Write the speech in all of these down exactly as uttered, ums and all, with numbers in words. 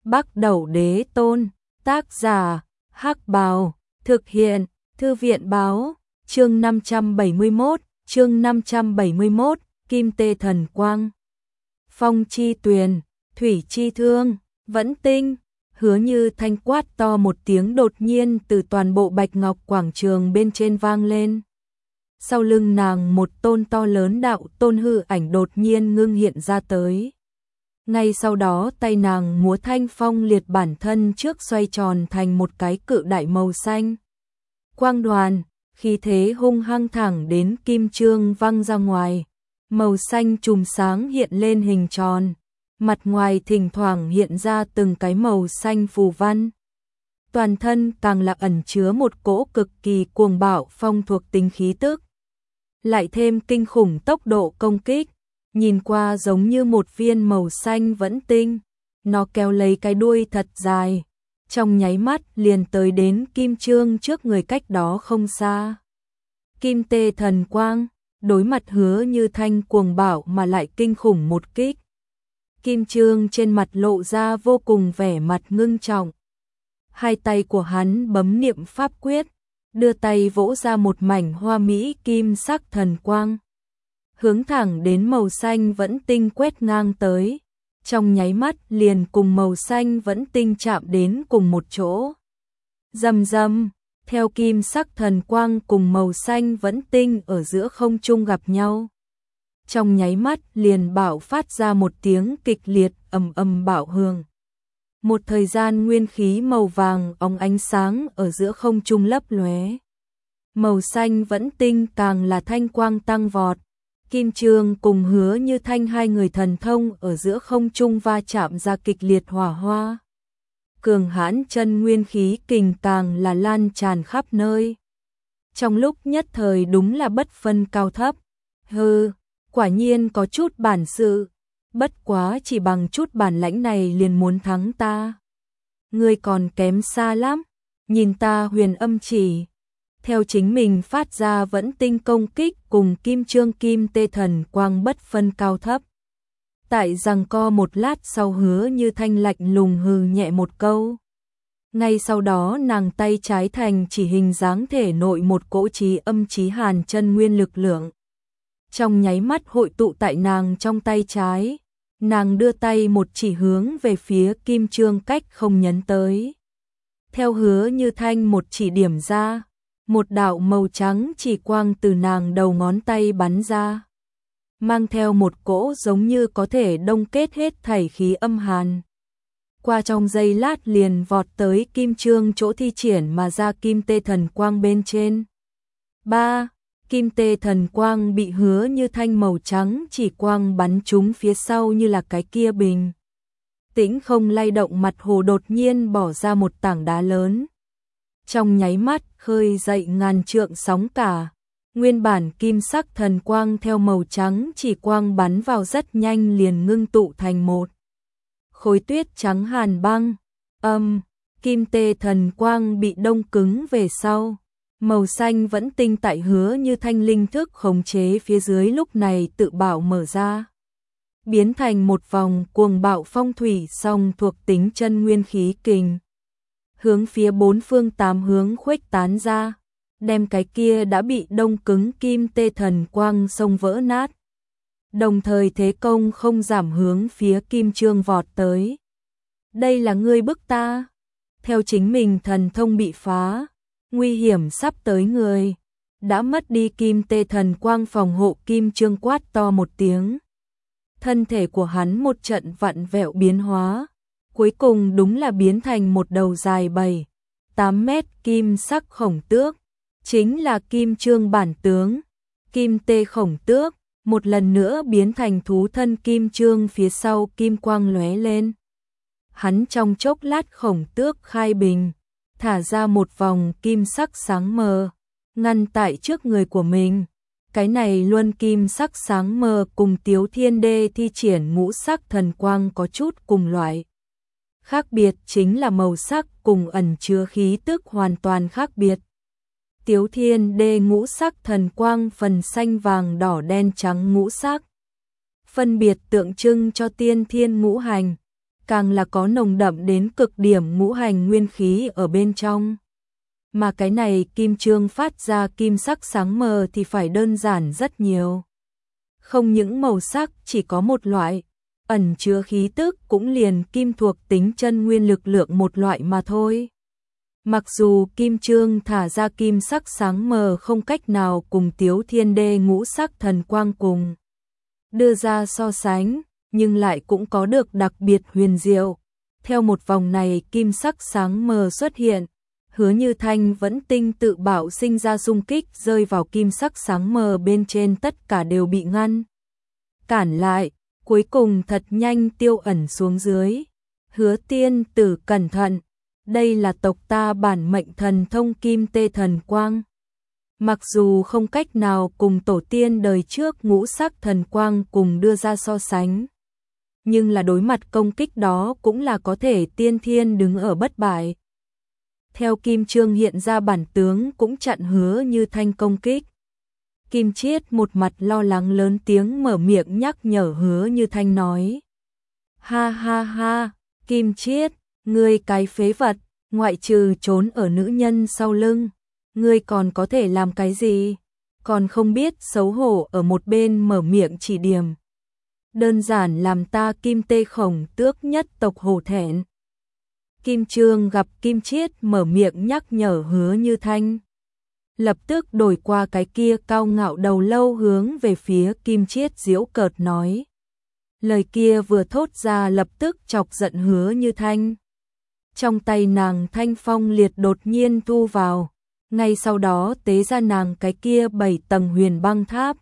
Bắc Đẩu Đế Tôn, tác giả, Hắc Bào, thực hiện, Thư viện báo, chương năm trăm bảy mươi mốt, chương năm trăm bảy mươi mốt, Kim Tê Thần Quang. Phong chi tuyền, thủy chi thương, vẫn tinh, Hứa Như Thanh quát to một tiếng đột nhiên từ toàn bộ bạch ngọc quảng trường bên trên vang lên. Sau lưng nàng một tôn to lớn đạo tôn hư ảnh đột nhiên ngưng hiện ra tới. Ngay sau đó tay nàng múa thanh phong liệt bản thân trước xoay tròn thành một cái cự đại màu xanh. Quang đoàn, khí thế hung hăng thẳng đến kim chương văng ra ngoài. Màu xanh chùm sáng hiện lên hình tròn. Mặt ngoài thỉnh thoảng hiện ra từng cái màu xanh phù văn. Toàn thân càng là ẩn chứa một cỗ cực kỳ cuồng bạo phong thuộc tính khí tức. Lại thêm kinh khủng tốc độ công kích, nhìn qua giống như một viên màu xanh vẫn tinh. Nó kéo lấy cái đuôi thật dài, trong nháy mắt liền tới đến kim chương trước người cách đó không xa. Kim Tê Thần Quang, đối mặt Hứa Như Thanh cuồng bạo mà lại kinh khủng một kích. Kim chương trên mặt lộ ra vô cùng vẻ mặt ngưng trọng. Hai tay của hắn bấm niệm pháp quyết, đưa tay vỗ ra một mảnh hoa mỹ kim sắc thần quang. Hướng thẳng đến màu xanh vẫn tinh quét ngang tới, trong nháy mắt liền cùng màu xanh vẫn tinh chạm đến cùng một chỗ. Rầm rầm, theo kim sắc thần quang cùng màu xanh vẫn tinh ở giữa không trung gặp nhau. Trong nháy mắt liền bạo phát ra một tiếng kịch liệt ầm ầm bạo hưởng. Một thời gian nguyên khí màu vàng óng ánh sáng ở giữa không trung lấp lóe. Màu xanh vẫn tinh càng là thanh quang tăng vọt. Kim chương cùng Hứa Như Thanh hai người thần thông ở giữa không trung va chạm ra kịch liệt hỏa hoa. Cường hãn chân nguyên khí kình càng là lan tràn khắp nơi. Trong lúc nhất thời đúng là bất phân cao thấp. Hừ, quả nhiên có chút bản sự. Bất quá chỉ bằng chút bản lãnh này liền muốn thắng ta. Ngươi còn kém xa lắm. Nhìn ta huyền âm chỉ. Theo chính mình phát ra vẫn tinh công kích cùng kim chương kim tê thần quang bất phân cao thấp. Tại giằng co một lát sau Hứa Như Thanh lạnh lùng hừ nhẹ một câu. Ngay sau đó nàng tay trái thành chỉ hình dáng thể nội một cỗ trí âm trí hàn chân nguyên lực lượng. Trong nháy mắt hội tụ tại nàng trong tay trái. Nàng đưa tay một chỉ hướng về phía kim chương cách không nhấn tới. Theo Hứa Như Thanh một chỉ điểm ra. Một đạo màu trắng chỉ quang từ nàng đầu ngón tay bắn ra. Mang theo một cỗ giống như có thể đông kết hết thảy khí âm hàn. Qua trong giây lát liền vọt tới kim chương chỗ thi triển mà ra kim tê thần quang bên trên. ba. Kim tê thần quang bị Hứa Như Thanh màu trắng chỉ quang bắn trúng phía sau như là cái kia bình. Tĩnh không lay động mặt hồ đột nhiên bỏ ra một tảng đá lớn. Trong nháy mắt khơi dậy ngàn trượng sóng cả. Nguyên bản kim sắc thần quang theo màu trắng chỉ quang bắn vào rất nhanh liền ngưng tụ thành một khối tuyết trắng hàn băng. Âm, kim tê thần quang bị đông cứng về sau. Màu xanh vẫn tinh tại Hứa Như Thanh linh thức khống chế phía dưới lúc này tự bảo mở ra. Biến thành một vòng cuồng bạo phong thủy song thuộc tính chân nguyên khí kình. Hướng phía bốn phương tám hướng khuếch tán ra. Đem cái kia đã bị đông cứng kim tê thần quang sông vỡ nát. Đồng thời thế công không giảm hướng phía kim chương vọt tới. Đây là ngươi bức ta. Theo chính mình thần thông bị phá. Nguy hiểm sắp tới người. Đã mất đi kim tê thần quang phòng hộ kim chương quát to một tiếng. Thân thể của hắn một trận vặn vẹo biến hóa. Cuối cùng đúng là biến thành một đầu dài bảy, tám mét kim sắc khổng tước. Chính là kim chương bản tướng. Kim tê khổng tước. Một lần nữa biến thành thú thân kim chương phía sau kim quang lóe lên. Hắn trong chốc lát khổng tước khai bình. Thả ra một vòng kim sắc sáng mờ. Ngăn tại trước người của mình. Cái này luôn kim sắc sáng mờ cùng Tiếu Thiên Đê thi triển ngũ sắc thần quang có chút cùng loại. Khác biệt chính là màu sắc cùng ẩn chứa khí tức hoàn toàn khác biệt. Tiếu Thiên Đê ngũ sắc thần quang phần xanh vàng đỏ đen trắng ngũ sắc. Phân biệt tượng trưng cho tiên thiên ngũ hành. càng là có nồng đậm đến cực điểm ngũ hành nguyên khí ở bên trong. Mà cái này kim chương phát ra kim sắc sáng mờ thì phải đơn giản rất nhiều. Không những màu sắc chỉ có một loại, ẩn chứa khí tức cũng liền kim thuộc tính chân nguyên lực lượng một loại mà thôi. Mặc dù kim chương thả ra kim sắc sáng mờ không cách nào cùng Tiếu Thiên Đê ngũ sắc thần quang cùng đưa ra so sánh, nhưng lại cũng có được đặc biệt huyền diệu. Theo một vòng này kim sắc sáng mờ xuất hiện, Hứa Như Thanh vẫn tinh tự bảo sinh ra xung kích rơi vào kim sắc sáng mờ bên trên, tất cả đều bị ngăn cản lại, cuối cùng thật nhanh tiêu ẩn xuống dưới. Hứa tiên tử cẩn thận, đây là tộc ta bản mệnh thần thông kim tê thần quang. Mặc dù không cách nào cùng tổ tiên đời trước ngũ sắc thần quang cùng đưa ra so sánh, nhưng là đối mặt công kích đó cũng là có thể tiên thiên đứng ở bất bại. Theo kim chương hiện ra bản tướng cũng chặn Hứa Như Thanh công kích. Kim Chiết một mặt lo lắng lớn tiếng mở miệng nhắc nhở Hứa Như Thanh nói. Ha ha ha, Kim Chiết, ngươi cái phế vật, ngoại trừ trốn ở nữ nhân sau lưng, ngươi còn có thể làm cái gì? Còn không biết xấu hổ ở một bên mở miệng chỉ điểm. Đơn giản làm ta Kim Tê Khổng Tước nhất tộc hổ thẹn. Kim Chương gặp Kim Chiết mở miệng nhắc nhở Hứa Như Thanh, lập tức đổi qua cái kia cao ngạo đầu lâu hướng về phía Kim Chiết giễu cợt nói. Lời kia vừa thốt ra lập tức chọc giận Hứa Như Thanh. Trong tay nàng thanh phong liệt đột nhiên thu vào, ngay sau đó tế ra nàng cái kia bảy tầng huyền băng tháp.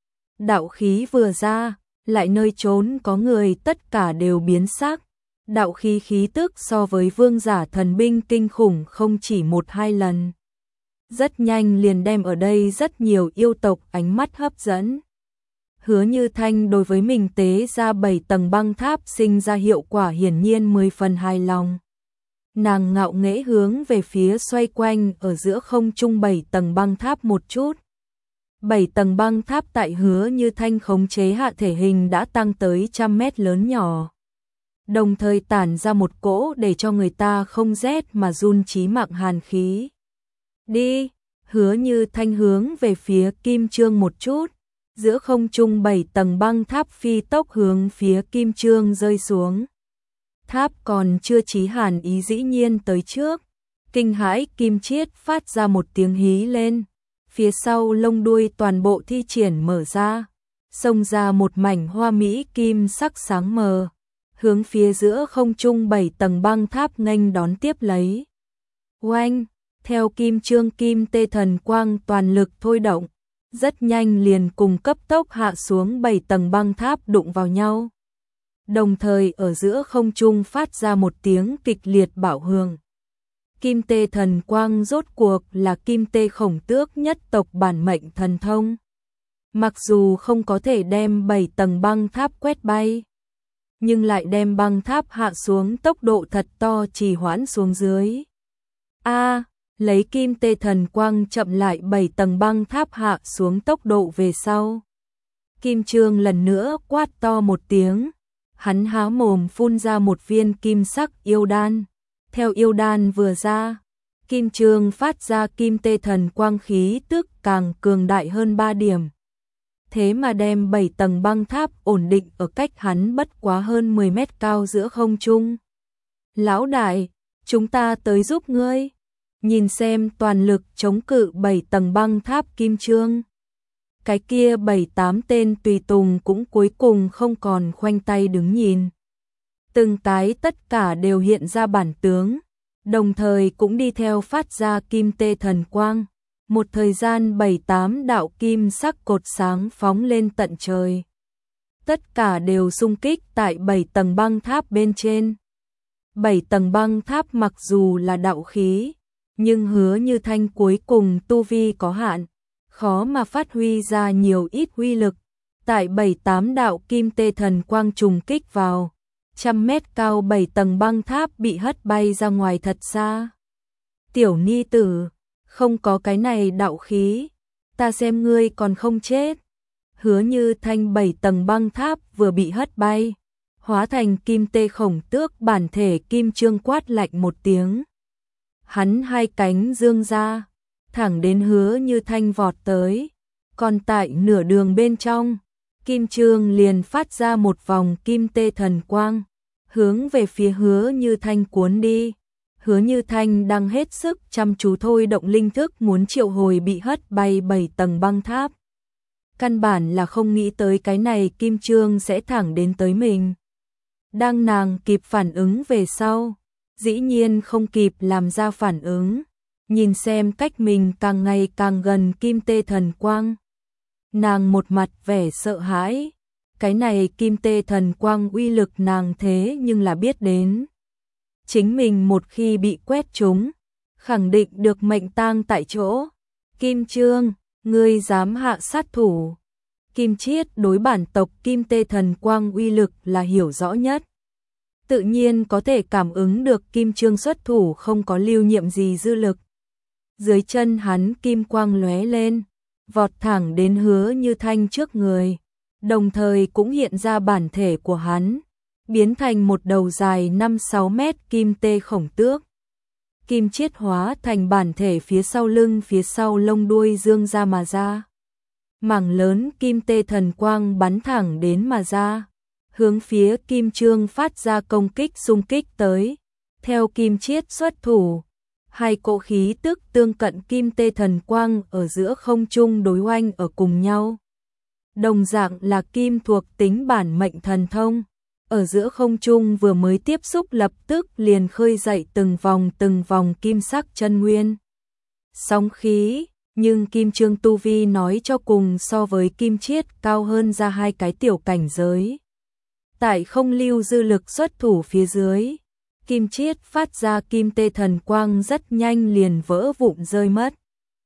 Đạo khí vừa ra, lại nơi trốn có người tất cả đều biến sắc. Đạo khí khí tức so với vương giả thần binh kinh khủng không chỉ một hai lần. Rất nhanh liền đem ở đây rất nhiều yêu tộc ánh mắt hấp dẫn. Hứa Như Thanh đối với mình tế ra bảy tầng băng tháp sinh ra hiệu quả hiển nhiên mười phần hài lòng. Nàng ngạo nghễ hướng về phía xoay quanh ở giữa không trung bảy tầng băng tháp một chút. Bảy tầng băng tháp tại Hứa Như Thanh khống chế hạ thể hình đã tăng tới trăm mét lớn nhỏ. Đồng thời tản ra một cỗ để cho người ta không rét mà run chí mạng hàn khí. Đi, Hứa Như Thanh hướng về phía Kim Chương một chút, giữa không trung bảy tầng băng tháp phi tốc hướng phía Kim Chương rơi xuống. Tháp còn chưa chí hàn ý dĩ nhiên tới trước, kinh hãi Kim Chiết phát ra một tiếng hí lên, phía sau lông đuôi toàn bộ thi triển mở ra, xông ra một mảnh hoa mỹ kim sắc sáng mờ, hướng phía giữa không trung bảy tầng băng tháp nghênh đón tiếp lấy. Oanh, theo Kim Chương kim tê thần quang toàn lực thôi động, rất nhanh liền cùng cấp tốc hạ xuống bảy tầng băng tháp đụng vào nhau. Đồng thời ở giữa không trung phát ra một tiếng kịch liệt bạo hưởng. Kim tê thần quang rốt cuộc là Kim Tê Khổng Tước nhất tộc bản mệnh thần thông. Mặc dù không có thể đem bảy tầng băng tháp quét bay, nhưng lại đem băng tháp hạ xuống tốc độ thật to trì hoãn xuống dưới. A, lấy Kim Tê thần quang chậm lại bảy tầng băng tháp hạ xuống tốc độ về sau. Kim Chương lần nữa quát to một tiếng, hắn há mồm phun ra một viên kim sắc yêu đan. Theo yêu đan vừa ra, Kim Chương phát ra Kim Tê thần quang khí tức càng cường đại hơn ba điểm. Thế mà đem bảy tầng băng tháp ổn định ở cách hắn bất quá hơn mười mét cao giữa không trung. Lão đại, chúng ta tới giúp ngươi. Nhìn xem toàn lực chống cự bảy tầng băng tháp Kim Chương. Cái kia bảy tám tên tùy tùng cũng cuối cùng không còn khoanh tay đứng nhìn. Từng cái tất cả đều hiện ra bản tướng, đồng thời cũng đi theo phát ra Kim Tê thần quang. Một thời gian bảy tám đạo kim sắc cột sáng phóng lên tận trời. Tất cả đều xung kích tại bảy tầng băng tháp bên trên. Bảy tầng băng tháp mặc dù là đạo khí, nhưng Hứa Như Thanh cuối cùng tu vi có hạn, khó mà phát huy ra nhiều ít uy lực. Tại bảy tám đạo Kim Tê thần quang trùng kích vào, trăm mét cao bảy tầng băng tháp bị hất bay ra ngoài thật xa. Tiểu ni tử, không có cái này đạo khí, ta xem ngươi còn không chết. Hứa Như Thanh bảy tầng băng tháp vừa bị hất bay, hóa thành kim tê khổng tước bản thể. Kim Chương quát lạnh một tiếng. Hắn hai cánh dương ra, thẳng đến Hứa Như Thanh vọt tới. Còn tại nửa đường bên trong, Kim Chương liền phát ra một vòng kim tê thần quang, hướng về phía Hứa Như Thanh cuốn đi. Hứa Như Thanh đang hết sức chăm chú thôi động linh thức muốn triệu hồi bị hất bay bảy tầng băng tháp. Căn bản là không nghĩ tới cái này Kim Chương sẽ thẳng đến tới mình. Đang nàng kịp phản ứng về sau, dĩ nhiên không kịp làm ra phản ứng, nhìn xem cách mình càng ngày càng gần kim tê thần quang. Nàng một mặt vẻ sợ hãi, cái này kim tê thần quang uy lực nàng thế nhưng là biết đến. Chính mình một khi bị quét trúng, khẳng định được mệnh tang tại chỗ. Kim Chương, ngươi dám hạ sát thủ. Kim Chiết đối bản tộc kim tê thần quang uy lực là hiểu rõ nhất. Tự nhiên có thể cảm ứng được Kim Chương xuất thủ không có lưu nhiệm gì dư lực. Dưới chân hắn kim quang lóe lên, vọt thẳng đến Hứa Như Thanh trước người, đồng thời cũng hiện ra bản thể của hắn, biến thành một đầu dài năm sáu mét kim tê khổng tước. Kim Chiết hóa thành bản thể phía sau lưng, phía sau lông đuôi dương ra mà ra. Mảng lớn kim tê thần quang bắn thẳng đến mà ra, hướng phía Kim Chương phát ra công kích xung kích tới. Theo Kim Chiết xuất thủ, hai cỗ khí tức tương cận kim tê thần quang ở giữa không trung đối oanh ở cùng nhau. Đồng dạng là kim thuộc tính bản mệnh thần thông, ở giữa không trung vừa mới tiếp xúc lập tức liền khơi dậy từng vòng từng vòng kim sắc chân nguyên. Sóng khí, nhưng Kim Chương tu vi nói cho cùng so với Kim Chiết cao hơn ra hai cái tiểu cảnh giới. Tại không lưu dư lực xuất thủ phía dưới, Kim Chiết phát ra kim tê thần quang rất nhanh liền vỡ vụn rơi mất.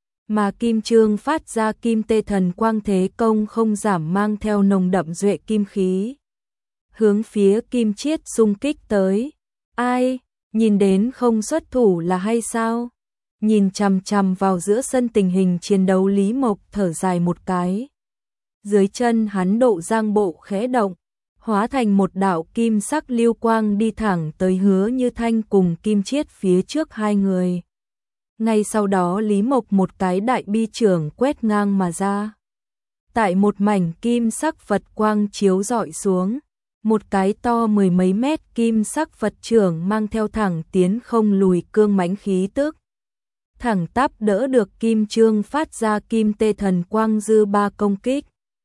Mà Kim Chương phát ra kim tê thần quang thế công không giảm, mang theo nồng đậm duệ kim khí, hướng phía Kim Chiết xung kích tới. Ai, nhìn đến không xuất thủ là hay sao? Nhìn chằm chằm vào giữa sân tình hình chiến đấu, Lý Mộc thở dài một cái. Dưới chân hắn độ giang bộ khẽ động, hóa thành một đạo kim sắc lưu quang đi thẳng tới Hứa Như Thanh cùng Kim Chiết phía trước hai người. Ngay sau đó Lý Mộc một cái đại bi trưởng quét ngang mà ra. Tại một mảnh kim sắc Phật quang chiếu rọi xuống, một cái to mười mấy mét kim sắc Phật trưởng mang theo thẳng tiến không lùi cương mãnh khí tức, thẳng tắp đỡ được Kim Chương phát ra kim tê thần quang dư ba công kích.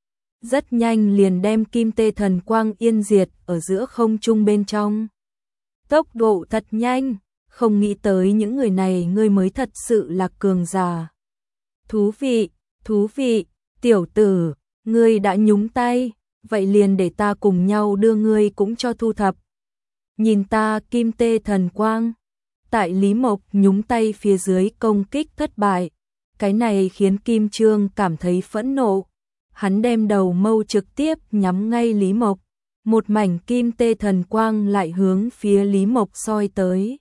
Rất nhanh liền đem kim tê thần quang yên diệt ở giữa không trung bên trong. Tốc độ thật nhanh, không nghĩ tới những người này ngươi mới thật sự là cường giả. Thú vị, thú vị, tiểu tử, ngươi đã nhúng tay, vậy liền để ta cùng nhau đưa ngươi cũng cho thu thập. Nhìn ta kim tê thần quang. Tại Lý Mộc nhúng tay phía dưới công kích thất bại, cái này khiến Kim Chương cảm thấy phẫn nộ. Hắn đem đầu mâu trực tiếp nhắm ngay Lý Mộc, một mảnh kim tê thần quang lại hướng phía Lý Mộc soi tới.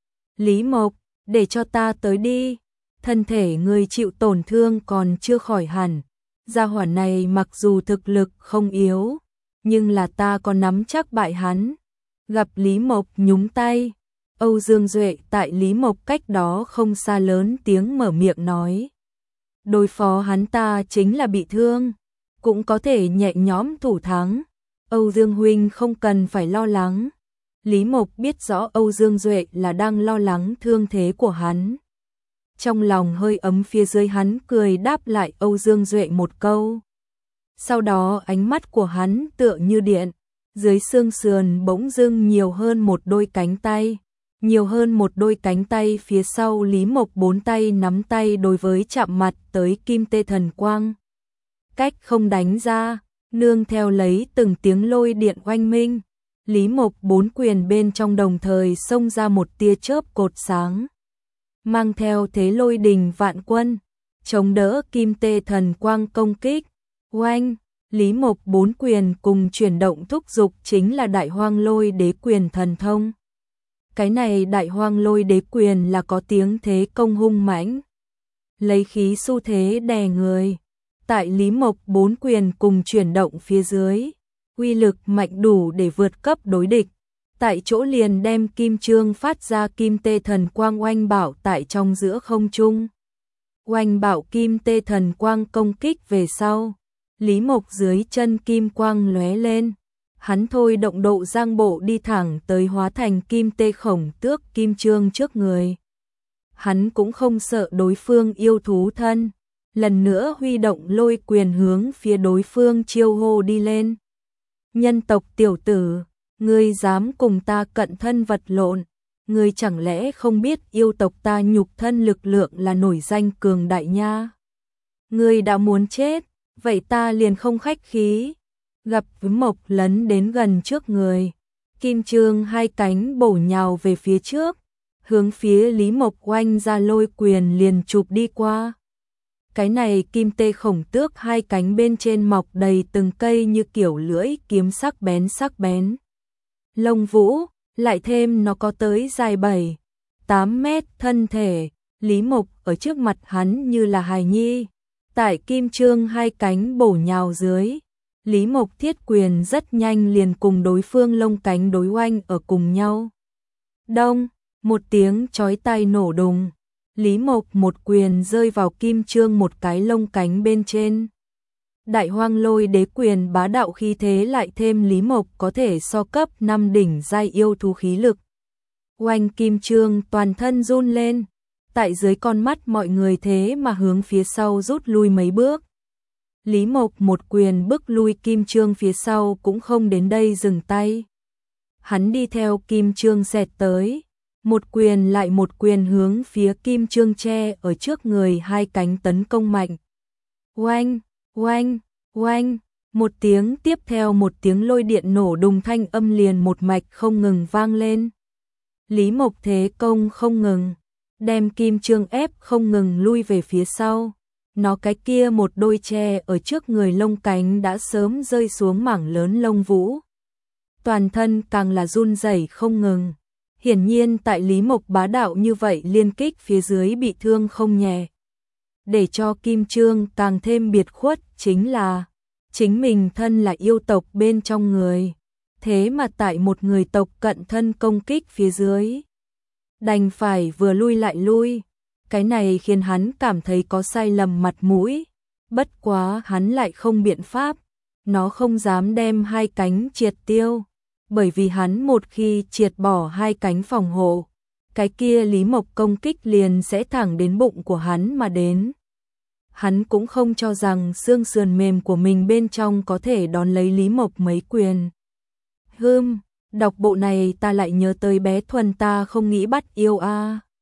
Lý Mộc, để cho ta tới đi, thân thể người chịu tổn thương còn chưa khỏi hẳn. Gia hỏa này mặc dù thực lực không yếu, nhưng là ta có nắm chắc bại hắn. Gặp Lý Mộc nhúng tay, Âu Dương Duệ tại Lý Mộc cách đó không xa lớn tiếng mở miệng nói. Đối phó hắn ta chính là bị thương, cũng có thể nhẹ nhõm thủ thắng. Âu Dương huynh không cần phải lo lắng. Lý Mộc biết rõ Âu Dương Duệ là đang lo lắng thương thế của hắn. Trong lòng hơi ấm, phía dưới hắn cười đáp lại Âu Dương Duệ một câu. Sau đó ánh mắt của hắn tựa như điện, dưới xương sườn bỗng dưng nhiều hơn một đôi cánh tay. Nhiều hơn một đôi cánh tay phía sau Lý Mộc bốn tay nắm tay đối với chạm mặt tới kim tê thần quang. Cách không đánh ra, nương theo lấy từng tiếng lôi điện oanh minh. Lý Mộc bốn quyền bên trong đồng thời xông ra một tia chớp cột sáng, mang theo thế lôi đình vạn quân, chống đỡ kim tê thần quang công kích. Oanh, Lý Mộc bốn quyền cùng chuyển động thúc dục chính là Đại Hoang Lôi Đế Quyền thần thông. Cái này Đại Hoang Lôi Đế Quyền là có tiếng thế công hung mãnh, lấy khí xu thế đè người. Tại Lý Mộc bốn quyền cùng chuyển động phía dưới, uy lực mạnh đủ để vượt cấp đối địch. Tại chỗ liền đem kim chương phát ra kim tê thần quang oanh bảo tại trong giữa không trung. Oanh bảo kim tê thần quang công kích về sau. Lý Mộc dưới chân kim quang lóe lên. Hắn thôi động độ giang bộ đi thẳng tới hóa thành kim tê khổng tước kim chương trước người. Hắn cũng không sợ đối phương yêu thú thân. Lần nữa huy động lôi quyền hướng phía đối phương chiêu hô đi lên. Nhân tộc tiểu tử, ngươi dám cùng ta cận thân vật lộn, ngươi chẳng lẽ không biết yêu tộc ta nhục thân lực lượng là nổi danh cường đại nha. Ngươi đã muốn chết, vậy ta liền không khách khí. Gặp với Mộc lấn đến gần trước người, kim chương hai cánh bổ nhào về phía trước, hướng phía Lý Mộc oanh ra lôi quyền liền chụp đi qua. Cái này kim tê khổng tước hai cánh bên trên mọc đầy từng cây như kiểu lưỡi kiếm sắc bén sắc bén. Lông vũ, lại thêm nó có tới dài bảy, tám mét thân thể, Lý Mộc ở trước mặt hắn như là hài nhi. Tại kim chương hai cánh bổ nhào dưới, Lý Mộc thiết quyền rất nhanh liền cùng đối phương lông cánh đối oanh ở cùng nhau. Đông, một tiếng chói tai nổ đùng. Lý Mộc một quyền rơi vào kim chương một cái lông cánh bên trên. Đại Hoang Lôi Đế quyền bá đạo khí thế lại thêm Lý Mộc có thể so cấp năm đỉnh giai yêu thú khí lực. Oanh kim chương toàn thân run lên, tại dưới con mắt mọi người thế mà hướng phía sau rút lui mấy bước. Lý Mộc một quyền bức lui kim chương phía sau cũng không đến đây dừng tay. Hắn đi theo kim chương xẹt tới. Một quyền lại một quyền hướng phía kim chương tre ở trước người hai cánh tấn công mạnh. Oanh, oanh, oanh, một tiếng tiếp theo một tiếng lôi điện nổ đùng thanh âm liền một mạch không ngừng vang lên. Lý Mộc thế công không ngừng, đem kim chương ép không ngừng lui về phía sau. Nó cái kia một đôi tre ở trước người lông cánh đã sớm rơi xuống mảng lớn lông vũ. Toàn thân càng là run rẩy không ngừng. Hiển nhiên tại Lý Mộc bá đạo như vậy liên kích phía dưới bị thương không nhẹ. Để cho kim chương càng thêm biệt khuất chính là chính mình thân là yêu tộc bên trong người. Thế mà tại một người tộc cận thân công kích phía dưới. Đành phải vừa lui lại lui. Cái này khiến hắn cảm thấy có sai lầm mặt mũi. Bất quá hắn lại không biện pháp. Nó không dám đem hai cánh triệt tiêu. Bởi vì hắn một khi triệt bỏ hai cánh phòng hộ, cái kia Lý Mộc công kích liền sẽ thẳng đến bụng của hắn mà đến. Hắn cũng không cho rằng xương sườn mềm của mình bên trong có thể đón lấy Lý Mộc mấy quyền. Hừm, đọc bộ này ta lại nhớ tới bé Thuần ta không nghĩ bắt yêu a.